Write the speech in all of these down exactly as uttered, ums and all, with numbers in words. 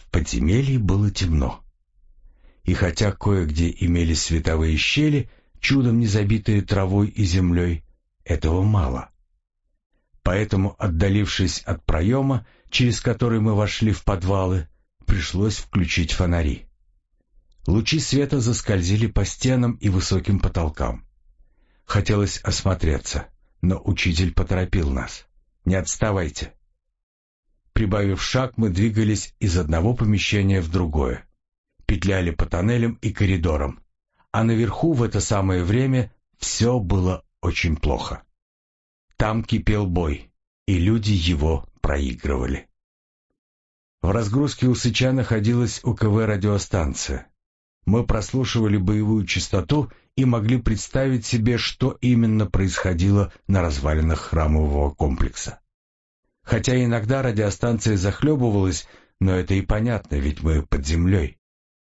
В подземелье было темно. И хотя кое-где имелись световые щели, чудом не забитые травой и землей, этого мало. Поэтому, отдалившись от проема, через который мы вошли в подвалы, пришлось включить фонари. Лучи света заскользили по стенам и высоким потолкам. Хотелось осмотреться, но учитель поторопил нас. «Не отставайте». Прибавив шаг, мы двигались из одного помещения в другое, петляли по тоннелям и коридорам, а наверху в это самое время все было очень плохо. Там кипел бой, и люди его проигрывали. В разгрузке у Сыча находилась УКВ радиостанция. Мы прослушивали боевую частоту и могли представить себе, что именно происходило на развалинах храмового комплекса. Хотя иногда радиостанция захлебывалась, но это и понятно, ведь мы под землей.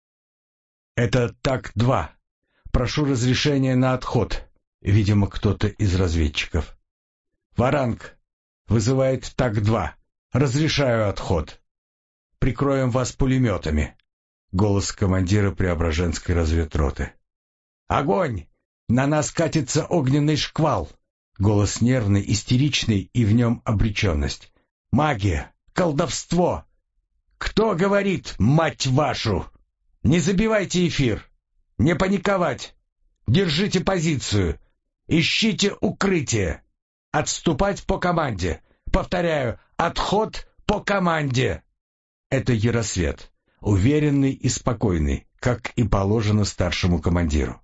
«Это Так-два. Прошу разрешения на отход», — видимо, кто-то из разведчиков. «Варанг. Вызывает Так-два. Разрешаю отход. Прикроем вас пулеметами». Голос командира Преображенской разведроты. «Огонь! На нас катится огненный шквал!» Голос нервный, истеричный, и в нем обреченность. «Магия! Колдовство! Кто говорит, мать вашу? Не забивайте эфир! Не паниковать! Держите позицию! Ищите укрытие! Отступать по команде! Повторяю, отход по команде!» Это Яросвет, уверенный и спокойный, как и положено старшему командиру.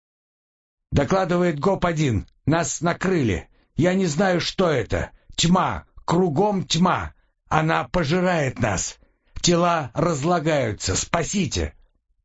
«Докладывает ГОП-один. Нас накрыли. Я не знаю, что это. Тьма. Кругом тьма. Она пожирает нас. Тела разлагаются. Спасите!»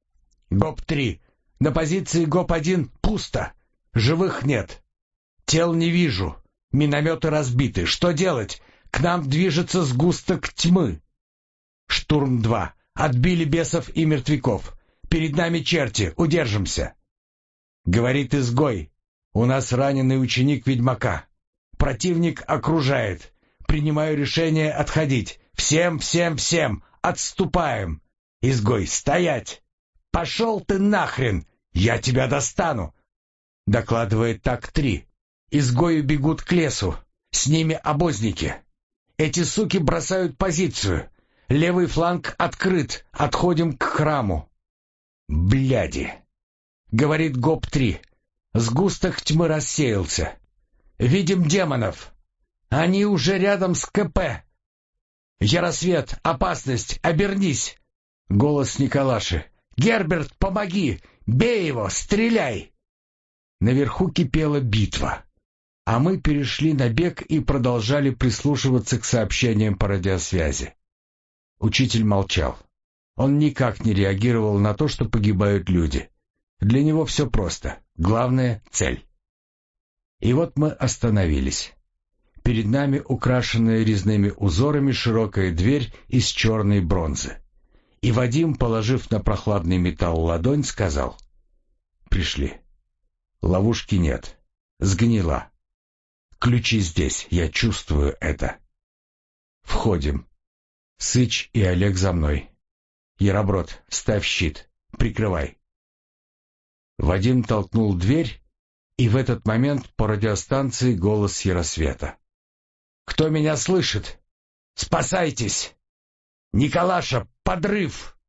ГОП-три. На позиции ГОП-один пусто. Живых нет. Тел не вижу. Минометы разбиты. Что делать? К нам движется сгусток тьмы. Штурм-два. Отбили бесов и мертвяков. Перед нами черти. Удержимся. Говорит изгой. У нас раненый ученик ведьмака. Противник окружает. Принимаю решение отходить. Всем, всем, всем. Отступаем. Изгой, стоять. Пошел ты нахрен. Я тебя достану. Докладывает Так-три. Изгои бегут к лесу. С ними обозники. Эти суки бросают позицию. Левый фланг открыт. Отходим к храму. Бляди. Говорит ГОП-три. Сгусток тьмы рассеялся. Видим демонов. Они уже рядом с КП. Яросвет, опасность, обернись. Голос Николаши. Герберт, помоги. Бей его, стреляй. Наверху кипела битва. А мы перешли на бег и продолжали прислушиваться к сообщениям по радиосвязи. Учитель молчал. Он никак не реагировал на то, что погибают люди. Для него все просто. Главное — цель. И вот мы остановились. Перед нами украшенная резными узорами широкая дверь из черной бронзы. И Вадим, положив на прохладный металл ладонь, сказал: «Пришли. Ловушки нет. Сгнила. Ключи здесь. Я чувствую это. Входим. Сыч и Олег за мной. Яроброд, ставь щит. Прикрывай». Вадим толкнул дверь, и в этот момент по радиостанции голос Яросвета. «Кто меня слышит? Спасайтесь! Николаша, подрыв!»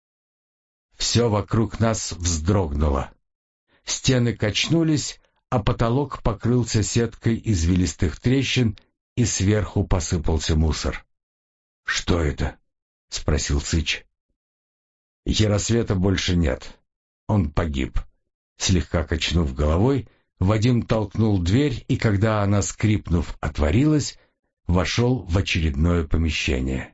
Все вокруг нас вздрогнуло. Стены качнулись, а потолок покрылся сеткой извилистых трещин, и сверху посыпался мусор. «Что это?» — спросил Сыч. «Яросвета больше нет. Он погиб». Слегка качнув головой, Вадим толкнул дверь, и когда она, скрипнув, отворилась, вошел в очередное помещение.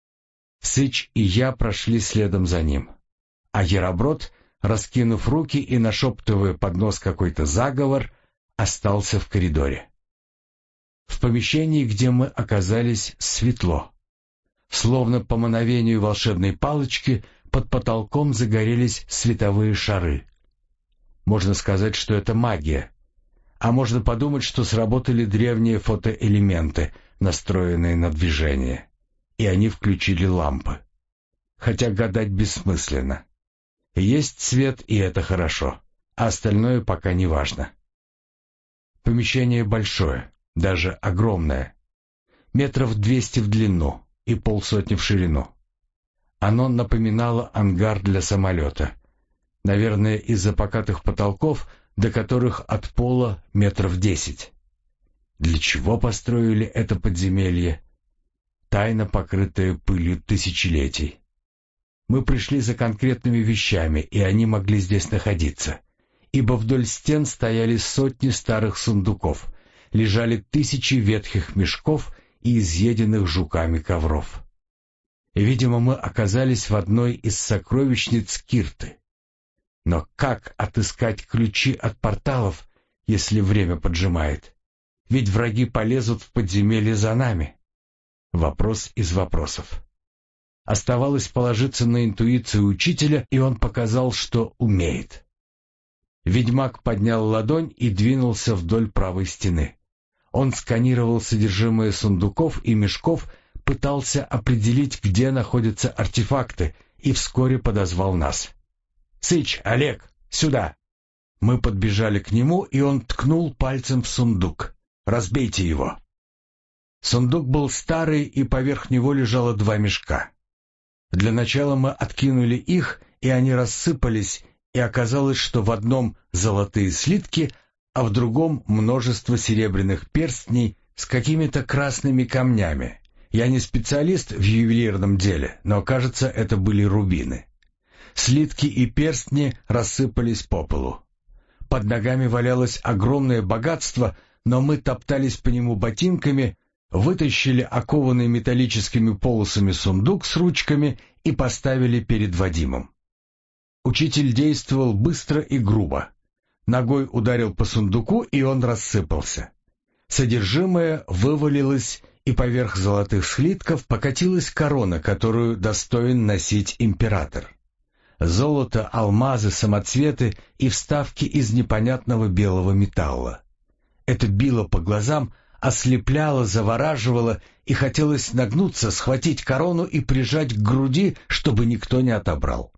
Сыч и я прошли следом за ним, а Яроброд, раскинув руки и нашептывая под нос какой-то заговор, остался в коридоре. В помещении, где мы оказались, светло. Словно по мановению волшебной палочки под потолком загорелись световые шары. Можно сказать, что это магия. А можно подумать, что сработали древние фотоэлементы, настроенные на движение, и они включили лампы. хотя гадать бессмысленно. Есть свет, и это хорошо, а остальное пока не важно. Помещение большое, даже огромное, метров двести в длину и полсотни в ширину. Оно напоминало ангар для самолета, наверное, из-за покатых потолков, до которых от пола метров десять. Для чего построили это подземелье? Тайна, покрытая пылью тысячелетий. Мы пришли за конкретными вещами, и они могли здесь находиться, ибо вдоль стен стояли сотни старых сундуков, лежали тысячи ветхих мешков и изъеденных жуками ковров. Видимо, мы оказались в одной из сокровищниц Кирты. Но как отыскать ключи от порталов, если время поджимает? Ведь враги полезут в подземелье за нами. Вопрос из вопросов. Оставалось положиться на интуицию учителя, и он показал, что умеет. Ведьмак поднял ладонь и двинулся вдоль правой стены. Он сканировал содержимое сундуков и мешков, пытался определить, где находятся артефакты, и вскоре подозвал нас. «Сыч, Олег, сюда!» Мы подбежали к нему, и он ткнул пальцем в сундук. «Разбейте его!» Сундук был старый, и поверх него лежало два мешка. Для начала мы откинули их, и они рассыпались, и оказалось, что в одном золотые слитки, а в другом множество серебряных перстней с какими-то красными камнями. Я не специалист в ювелирном деле, но, кажется, это были рубины. Слитки и перстни рассыпались по полу. Под ногами валялось огромное богатство, но мы топтались по нему ботинками, вытащили окованный металлическими полосами сундук с ручками и поставили перед Вадимом. Учитель действовал быстро и грубо. Ногой ударил по сундуку, и он рассыпался. Содержимое вывалилось, и поверх золотых слитков покатилась корона, которую достоин носить император. Золото, алмазы, самоцветы и вставки из непонятного белого металла. Это било по глазам, ослепляло, завораживало, и хотелось нагнуться, схватить корону и прижать к груди, чтобы никто не отобрал.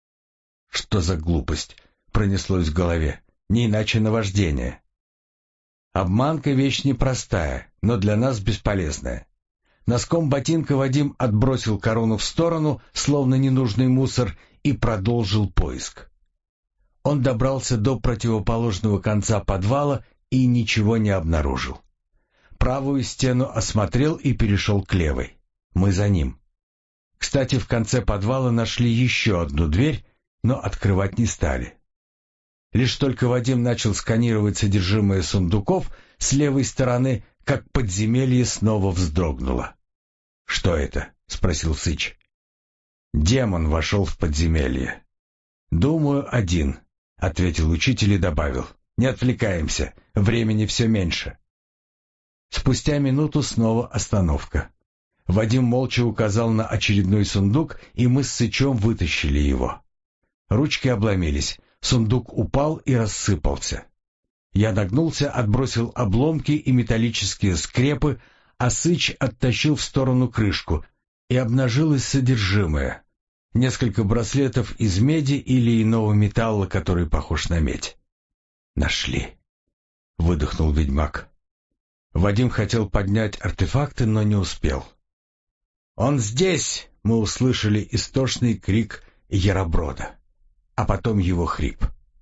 «Что за глупость?» — пронеслось в голове. «Не иначе наваждение». Обманка — вещь непростая, но для нас бесполезная. Носком ботинка Вадим отбросил корону в сторону, словно ненужный мусор, и продолжил поиск. Он добрался до противоположного конца подвала и ничего не обнаружил. Правую стену осмотрел и перешел к левой. Мы за ним. Кстати, в конце подвала нашли еще одну дверь, но открывать не стали. Лишь только Вадим начал сканировать содержимое сундуков с левой стороны, как подземелье снова вздрогнуло. «Что это?» — спросил Сыч. «Демон вошел в подземелье». «Думаю, один», — ответил учитель и добавил. «Не отвлекаемся, времени все меньше». Спустя минуту снова остановка. Вадим молча указал на очередной сундук, и мы с Сычом вытащили его. Ручки обломились, сундук упал и рассыпался. Я нагнулся, отбросил обломки и металлические скрепы, а Сыч оттащил в сторону крышку, и обнажилось содержимое. Несколько браслетов из меди или иного металла, который похож на медь. «Нашли», — выдохнул ведьмак. Вадим хотел поднять артефакты, но не успел. «Он здесь!» — мы услышали истошный крик Яроброда, а потом его хрип.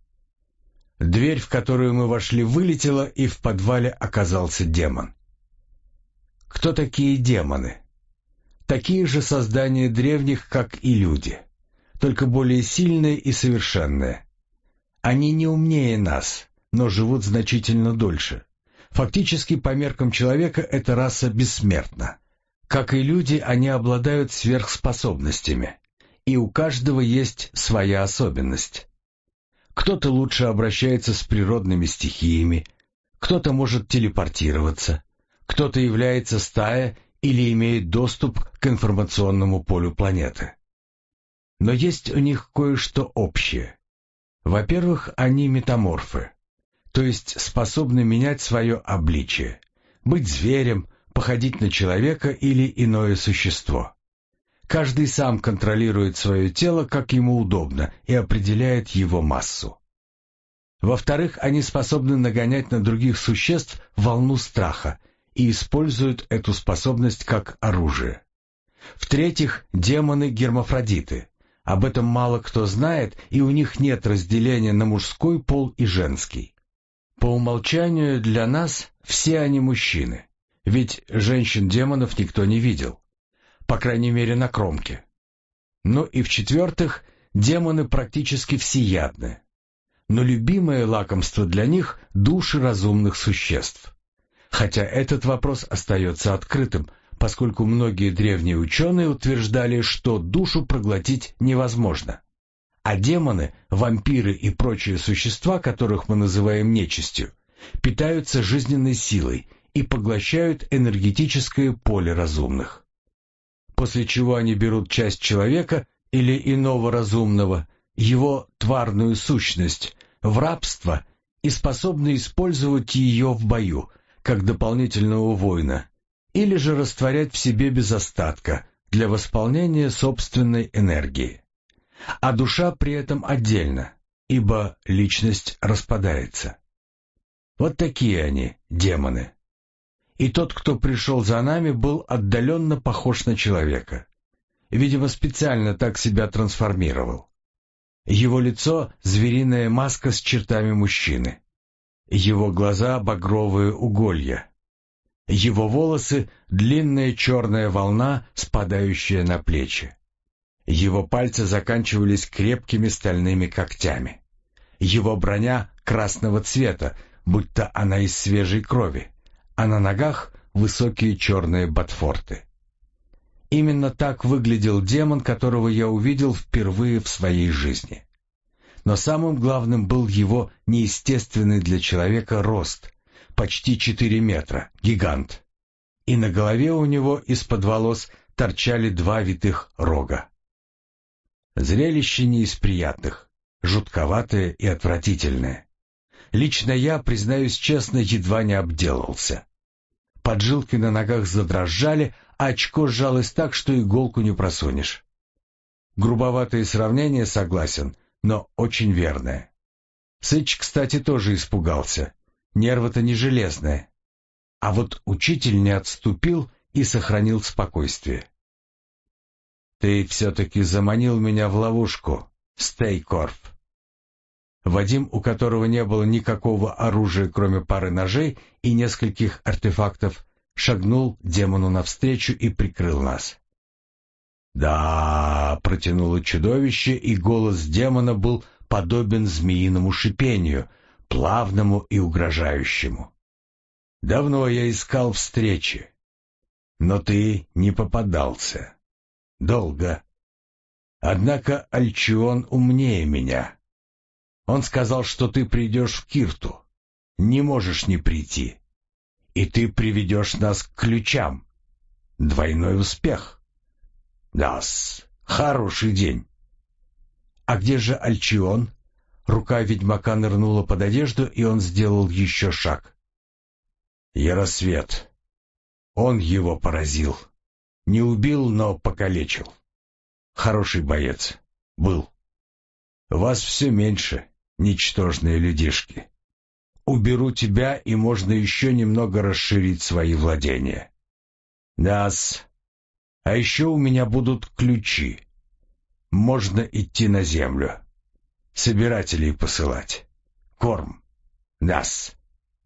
Дверь, в которую мы вошли, вылетела, и в подвале оказался демон. Кто такие демоны? Такие же создания древних, как и люди, только более сильные и совершенные. Они не умнее нас, но живут значительно дольше. Фактически, по меркам человека, эта раса бессмертна. Как и люди, они обладают сверхспособностями, и у каждого есть своя особенность. Кто-то лучше обращается с природными стихиями, кто-то может телепортироваться, кто-то является стая или имеет доступ к информационному полю планеты. Но есть у них кое-что общее. Во-первых, они метаморфы, то есть способны менять свое обличие, быть зверем, походить на человека или иное существо. Каждый сам контролирует свое тело, как ему удобно, и определяет его массу. Во-вторых, они способны нагонять на других существ волну страха и используют эту способность как оружие. В-третьих, демоны гермафродиты. Об этом мало кто знает, и у них нет разделения на мужской пол и женский. По умолчанию для нас все они мужчины, ведь женщин-демонов никто не видел, по крайней мере на кромке. Ну и в-четвертых, демоны практически всеядны. Но любимое лакомство для них – души разумных существ. Хотя этот вопрос остается открытым, поскольку многие древние ученые утверждали, что душу проглотить невозможно. А демоны, вампиры и прочие существа, которых мы называем нечистью, питаются жизненной силой и поглощают энергетическое поле разумных. После чего они берут часть человека или иного разумного, его тварную сущность, в рабство и способны использовать ее в бою, как дополнительного воина, или же растворять в себе без остатка для восполнения собственной энергии. А душа при этом отдельно, ибо личность распадается. Вот такие они, демоны. И тот, кто пришел за нами, был отдаленно похож на человека. Видимо, специально так себя трансформировал. Его лицо — звериная маска с чертами мужчины. Его глаза — багровые уголья. Его волосы — длинная черная волна, спадающая на плечи. Его пальцы заканчивались крепкими стальными когтями. Его броня красного цвета, будто она из свежей крови, а на ногах высокие черные ботфорты. Именно так выглядел демон, которого я увидел впервые в своей жизни. Но самым главным был его неестественный для человека рост, почти четыре метра, гигант. И на голове у него из-под волос торчали два витых рога. Зрелище не из приятных, жутковатое и отвратительное. Лично я, признаюсь честно, едва не обделался. Поджилки на ногах задрожали, а очко сжалось так, что иголку не просунешь. Грубоватое сравнение, согласен, но очень верное. Сыч, кстати, тоже испугался. Нервы-то не железные. А вот учитель не отступил и сохранил спокойствие. «Ты все-таки заманил меня в ловушку, Стейкорф». Вадим, у которого не было никакого оружия, кроме пары ножей и нескольких артефактов, шагнул демону навстречу и прикрыл нас. «Да», — протянуло чудовище, и голос демона был подобен змеиному шипению, плавному и угрожающему. «Давно я искал встречи, но ты не попадался. Долго. Однако Альчион умнее меня. Он сказал, что ты придешь в Кирту. Не можешь не прийти. И ты приведешь нас к ключам. Двойной успех. Да-с, хороший день». «А где же Альчион?» Рука ведьмака нырнула под одежду, и он сделал еще шаг. «Яросвет. Он его поразил. Не убил, но покалечил. Хороший боец. Был. Вас все меньше, ничтожные людишки. Уберу тебя, и можно еще немного расширить свои владения. Да-с. А еще у меня будут ключи. Можно идти на землю. Собирателей посылать. Корм. Да-с.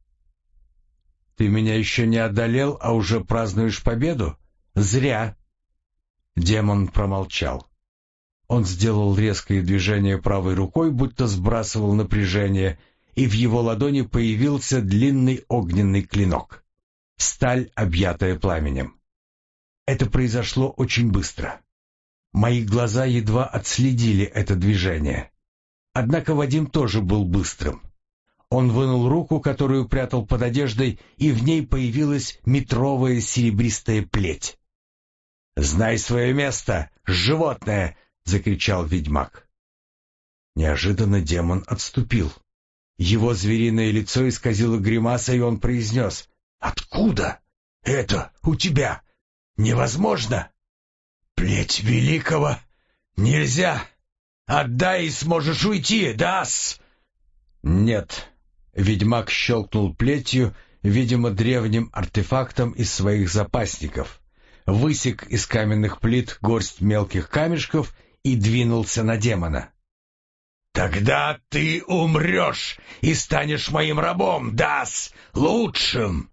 Ты меня еще не одолел, а уже празднуешь победу? Зря. Демон промолчал. Он сделал резкое движение правой рукой, будто сбрасывал напряжение, и в его ладони появился длинный огненный клинок. Сталь, объятая пламенем. Это произошло очень быстро. Мои глаза едва отследили это движение. Однако Вадим тоже был быстрым. Он вынул руку, которую прятал под одеждой, и в ней появилась метровая серебристая плеть. «Знай свое место, животное!» — закричал ведьмак. Неожиданно демон отступил. Его звериное лицо исказило гримаса, и он произнес: «Откуда это у тебя? Невозможно!» «Плеть великого нельзя! Отдай, и сможешь уйти, да-с!» «Нет». Ведьмак щелкнул плетью, видимо, древним артефактом из своих запасников, высек из каменных плит горсть мелких камешков и двинулся на демона. «Тогда ты умрешь и станешь моим рабом, да-с, лучшим!»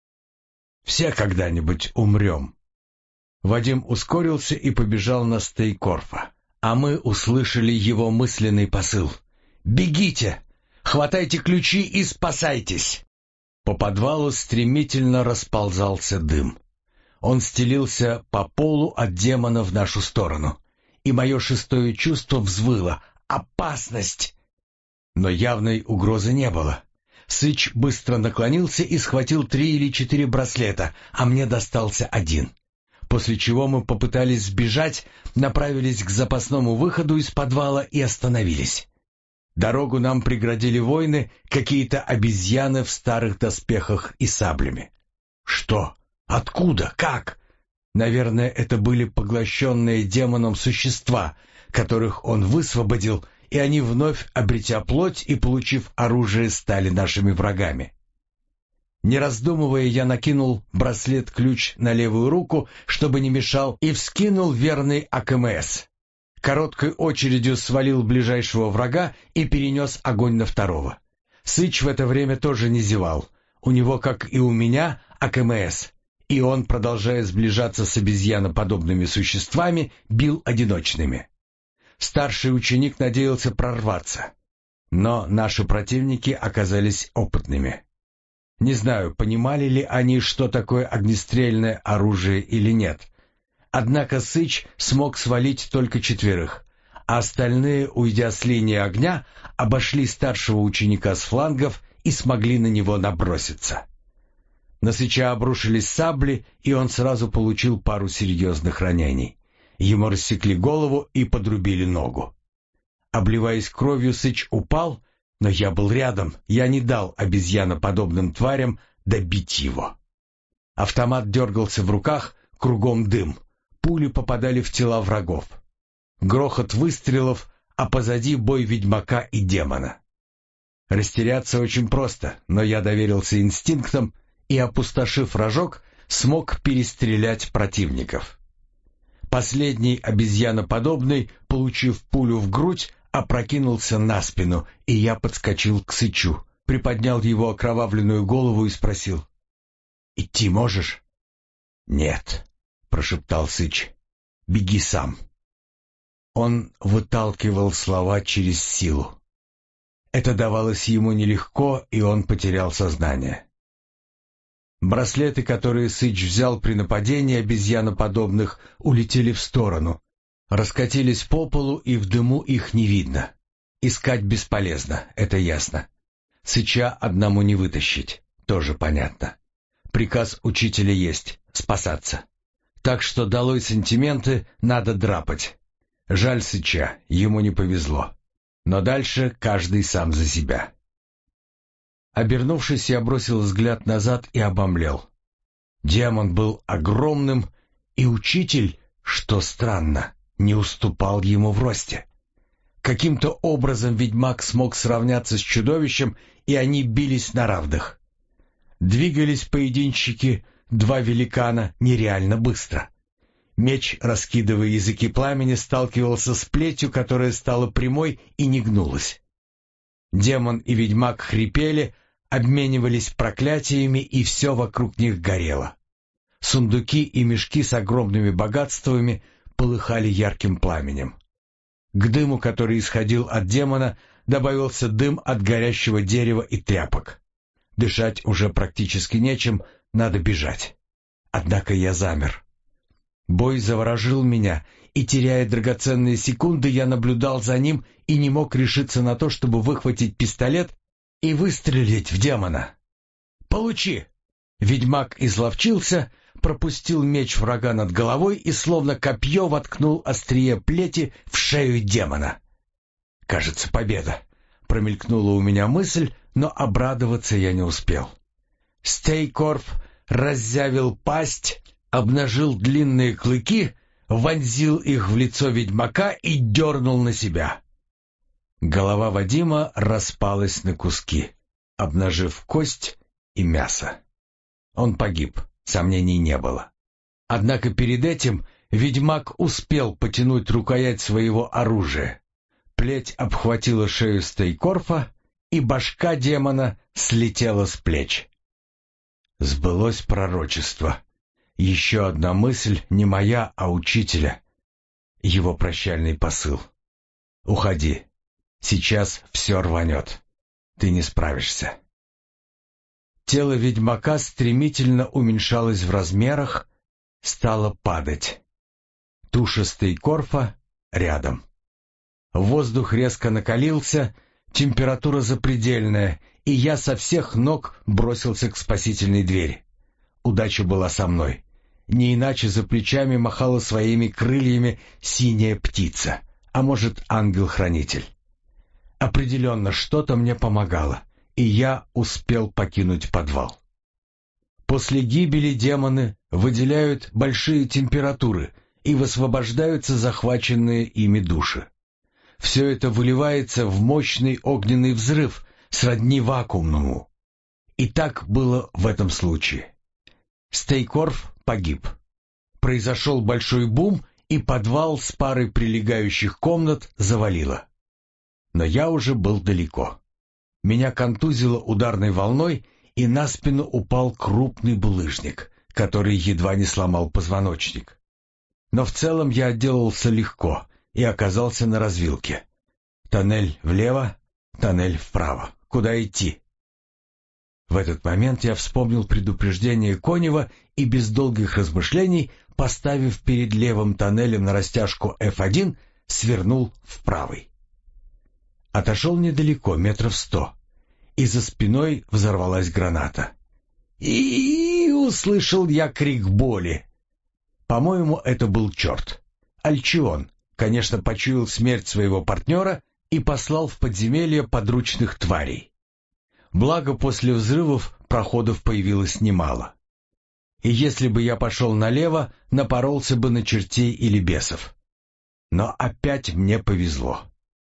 «Все когда-нибудь умрем». Вадим ускорился и побежал на Стейкорфа, а мы услышали его мысленный посыл. «Бегите! Хватайте ключи и спасайтесь!» По подвалу стремительно расползался дым. Он стелился по полу от демона в нашу сторону, и мое шестое чувство взвыло: «Опасность!» Но явной угрозы не было. Сыч быстро наклонился и схватил три или четыре браслета, а мне достался один. После чего мы попытались сбежать, направились к запасному выходу из подвала и остановились. Дорогу нам преградили воины, какие-то обезьяны в старых доспехах и саблями. Что? Откуда? Как? Наверное, это были поглощенные демоном существа, которых он высвободил, и они, вновь обретя плоть и получив оружие, стали нашими врагами. Не раздумывая, я накинул браслет-ключ на левую руку, чтобы не мешал, и вскинул верный АКМС. Короткой очередью свалил ближайшего врага и перенес огонь на второго. Сыч в это время тоже не зевал. У него, как и у меня, АКМС, и он, продолжая сближаться с обезьяноподобными существами, бил одиночными. Старший ученик надеялся прорваться, но наши противники оказались опытными. Не знаю, понимали ли они, что такое огнестрельное оружие или нет. Однако Сыч смог свалить только четверых, а остальные, уйдя с линии огня, обошли старшего ученика с флангов и смогли на него наброситься. На Сыча обрушились сабли, и он сразу получил пару серьезных ранений. Ему рассекли голову и подрубили ногу. Обливаясь кровью, Сыч упал, но я был рядом, я не дал обезьяноподобным тварям добить его. Автомат дергался в руках, кругом дым. Пули попадали в тела врагов. Грохот выстрелов, а позади бой ведьмака и демона. Растеряться очень просто, но я доверился инстинктам и, опустошив рожок, смог перестрелять противников. Последний обезьяноподобный, получив пулю в грудь, опрокинулся на спину, и я подскочил к Сычу, приподнял его окровавленную голову и спросил: «Идти можешь?» «Нет», — прошептал Сыч, — «беги сам». Он выталкивал слова через силу. Это давалось ему нелегко, и он потерял сознание. Браслеты, которые Сыч взял при нападении обезьяноподобных, улетели в сторону, раскатились по полу, и в дыму их не видно. Искать бесполезно, это ясно. Сыча одному не вытащить, тоже понятно. Приказ учителя есть — спасаться. Так что долой сантименты, надо драпать. Жаль Сыча, ему не повезло. Но дальше каждый сам за себя. Обернувшись, я бросил взгляд назад и обомлел. Демон был огромным, и учитель, что странно, не уступал ему в росте. Каким-то образом ведьмак смог сравняться с чудовищем, и они бились на равных. Двигались поединщики, два великана, нереально быстро. Меч, раскидывая языки пламени, сталкивался с плетью, которая стала прямой и не гнулась. Демон и ведьмак хрипели, обменивались проклятиями, и все вокруг них горело. Сундуки и мешки с огромными богатствами полыхали ярким пламенем. К дыму, который исходил от демона, добавился дым от горящего дерева и тряпок. Дышать уже практически нечем, надо бежать. Однако я замер. Бой заворожил меня, и, теряя драгоценные секунды, я наблюдал за ним и не мог решиться на то, чтобы выхватить пистолет и выстрелить в демона. «Получи!» Ведьмак изловчился, пропустил меч врага над головой и словно копье воткнул острие плети в шею демона. «Кажется, победа!» — промелькнула у меня мысль, но обрадоваться я не успел. Стейкорф раззявил пасть, обнажил длинные клыки, вонзил их в лицо ведьмака и дернул на себя. Голова Вадима распалась на куски, обнажив кость и мясо. Он погиб, сомнений не было. Однако перед этим ведьмак успел потянуть рукоять своего оружия. Плеть обхватила шею Стейкорфа, и башка демона слетела с плеч. Сбылось пророчество. Еще одна мысль, не моя, а учителя. Его прощальный посыл. «Уходи. Сейчас все рванет. Ты не справишься». Тело ведьмака стремительно уменьшалось в размерах, стало падать. Туша Стейкорфа рядом. Воздух резко накалился, температура запредельная, и я со всех ног бросился к спасительной двери. Удача была со мной. Не иначе за плечами махала своими крыльями синяя птица, а может, ангел-хранитель. Определенно, что-то мне помогало, и я успел покинуть подвал. После гибели демоны выделяют большие температуры и высвобождаются захваченные ими души. Все это выливается в мощный огненный взрыв, сродни вакуумному. И так было в этом случае. Стейкорф погиб. Произошел большой бум, и подвал с парой прилегающих комнат завалило. Но я уже был далеко. Меня контузило ударной волной, и на спину упал крупный булыжник, который едва не сломал позвоночник. Но в целом я отделался легко и оказался на развилке. Тоннель влево, тоннель вправо. Куда идти? В этот момент я вспомнил предупреждение Конева и без долгих размышлений, поставив перед левым тоннелем на растяжку эф один, свернул в правый. Отошел недалеко, метров сто, и за спиной взорвалась граната. И услышал я крик боли. По-моему, это был черт. Альчион, конечно, почуял смерть своего партнера и послал в подземелье подручных тварей. Благо, после взрывов проходов появилось немало. И если бы я пошел налево, напоролся бы на чертей или бесов. Но опять мне повезло.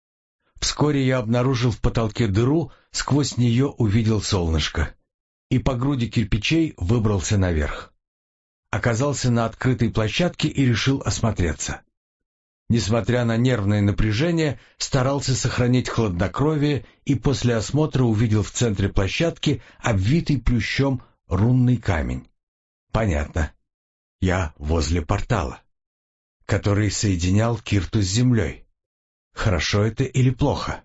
Вскоре я обнаружил в потолке дыру, сквозь нее увидел солнышко. И по груди кирпичей выбрался наверх. Оказался на открытой площадке и решил осмотреться. Несмотря на нервное напряжение, старался сохранить хладнокровие и после осмотра увидел в центре площадки обвитый плющом рунный камень. Понятно. Я возле портала, который соединял Кирту с землей. Хорошо это или плохо?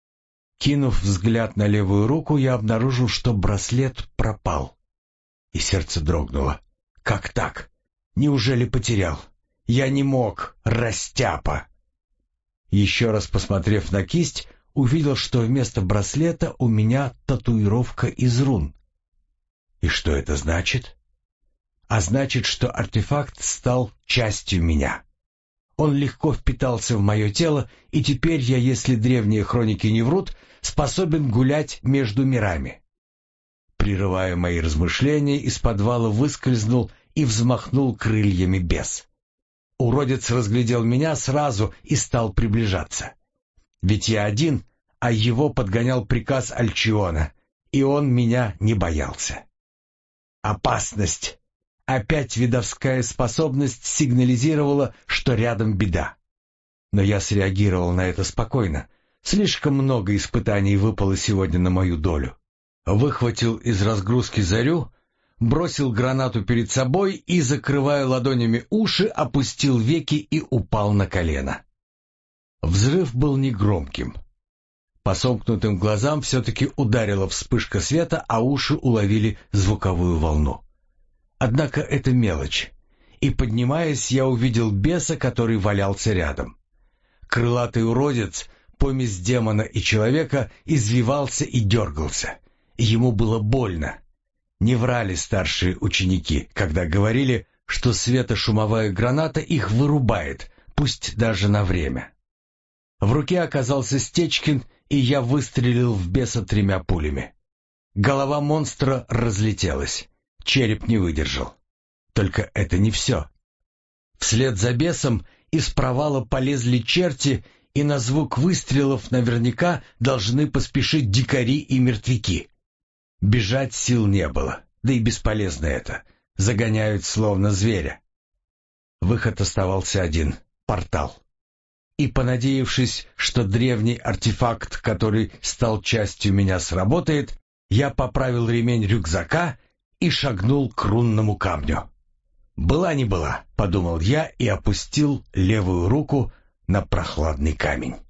Кинув взгляд на левую руку, я обнаружил, что браслет пропал. И сердце дрогнуло. Как так? Неужели потерял? Я не мог, растяпа. Еще раз посмотрев на кисть, увидел, что вместо браслета у меня татуировка из рун. И что это значит? А значит, что артефакт стал частью меня. Он легко впитался в мое тело, и теперь я, если древние хроники не врут, способен гулять между мирами. Прерывая мои размышления, из подвала выскользнул и взмахнул крыльями бес. Уродец разглядел меня сразу и стал приближаться. Ведь я один, а его подгонял приказ Альчиона, и он меня не боялся. Опасность! Опять видовская способность сигнализировала, что рядом беда. Но я среагировал на это спокойно. Слишком много испытаний выпало сегодня на мою долю. Выхватил из разгрузки зарю, бросил гранату перед собой и, закрывая ладонями уши, опустил веки и упал на колено. Взрыв был негромким. По сомкнутым глазам все-таки ударила вспышка света, а уши уловили звуковую волну. Однако это мелочь, и, поднимаясь, я увидел беса, который валялся рядом. Крылатый уродец, помесь демона и человека, извивался и дергался. Ему было больно. Не врали старшие ученики, когда говорили, что светошумовая граната их вырубает, пусть даже на время. В руке оказался Стечкин, и я выстрелил в беса тремя пулями. Голова монстра разлетелась. Череп не выдержал. Только это не все. Вслед за бесом из провала полезли черти, и на звук выстрелов наверняка должны поспешить дикари и мертвяки. Бежать сил не было, да и бесполезно это. Загоняют словно зверя. Выход оставался один — портал. И, понадеявшись, что древний артефакт, который стал частью меня, сработает, я поправил ремень рюкзака и шагнул к рунному камню. «Была не была», — подумал я и опустил левую руку на прохладный камень.